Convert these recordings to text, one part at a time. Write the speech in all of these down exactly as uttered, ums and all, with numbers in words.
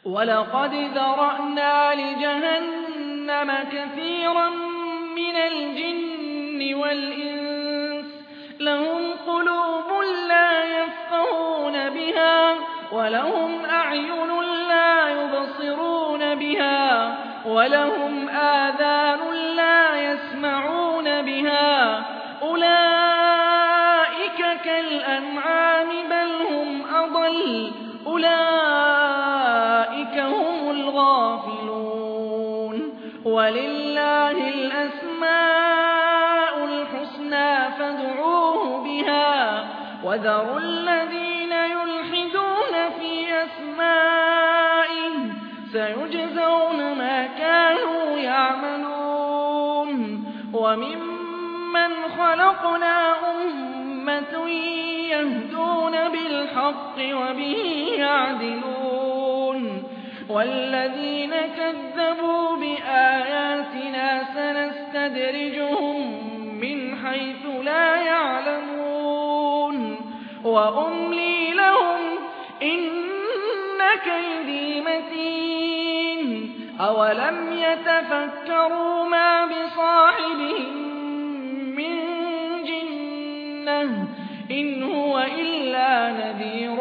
وَلَقَدْ ذَرَأْنَا لِجَهَنَّمَ كَثِيرًا مِنَ الْجِنِّ وَالْإِنسِ لَهُمْ قُلُوبٌ لَّا يَفْقَهُونَ بِهَا وَلَهُمْ أَعْيُنٌ لَّا يُبْصِرُونَ بِهَا وَلَهُمْ آذَانٌ لَّا يَسْمَعُونَ بِهَا أُولَٰئِكَ كَالْأَنْعَامِ بَلْ هُمْ أَضَلُّ أُولَٰئِكَ هُمُ الْغَافِلُونَ وَلِلَّهِ الْأَسْمَاءُ الْحُسْنَىٰ فَادْعُوهُ بِهَا وَذَرُوا الَّذِينَ يُلْحِدُونَ فِي أَسْمَائِهِ سَيُجْزَوْنَ مَا كَانُوا يَعْمَلُونَ وَمِمَّنْ خَلَقْنَا أُمَّةٌ يَهْدُونَ بِالْحَقِّ وَبِهِ يَعْدِلُونَ وَالَّذِينَ كَذَّبُوا بِآيَاتِنَا سَنَسْتَدْرِجُهُم مِّنْ حَيْثُ لَا يَعْلَمُونَ وَأُمْلِي لَهُمْ إِنَّ كَيْدِي مَتِينٌ أَوَلَمْ يَتَفَكَّرُوا مَا بِصَاحِبِهِم مِّن جِنَّةٍ إِنْ هُوَ إِلَّا نَذِيرٌ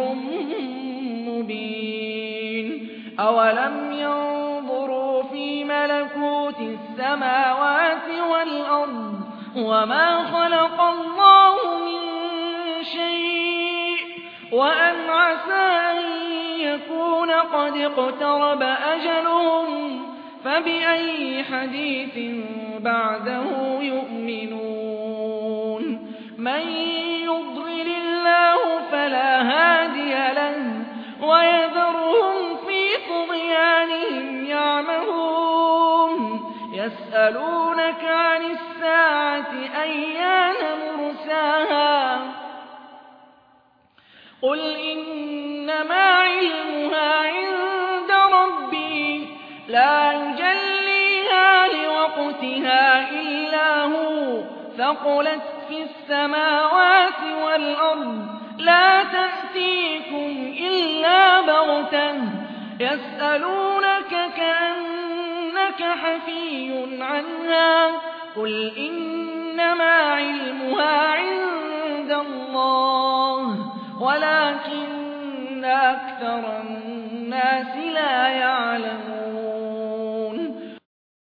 مُّبِينٌ أَوَلَمْ يَنظُرُوا فِي مَلَكُوتِ السَّمَاوَاتِ وَالْأَرْضِ وَمَا خَلَقَ اللَّهُ مِن شَيْءٍ وَأَنْ عَسَىٰ أَن يَكُونَ قَدِ اقْتَرَبَ أَجَلُهُمْ فَبِأَيِّ حَدِيثٍ بَعْدَهُ يُؤْمِنُونَ مَن يُضْلِلِ اللَّهُ فَلَا هَادِيَ لَهُ وَيَذَرُهُمْ فِي طُغْيَانِهِمْ يَعْمَهُونَ يَسْأَلُونَكَ عَنِ السَّاعَةِ أَيَّانَ مُرْسَاهَا قُلْ إِنَّمَا عِلْمُهَا عِندَ رَبِّي لَا يُجَلِّيهَا لِوَقْتِهَا إِلَّا هُوَ ثَقُلَتْ فِي السَّمَاوَاتِ وَالْأَرْضِ لَا تَأْتِيكُمْ إِلَّا بَغْتَةً يَسْأَلُونَكَ كَأَنَّكَ حَفِيٌّ عَنْهَا قُلْ إِنَّمَا عِلْمُهَا عِندَ اللَّهِ وَلَٰكِنَّ أَكْثَرَ النَّاسِ لَا يَعْلَمُونَ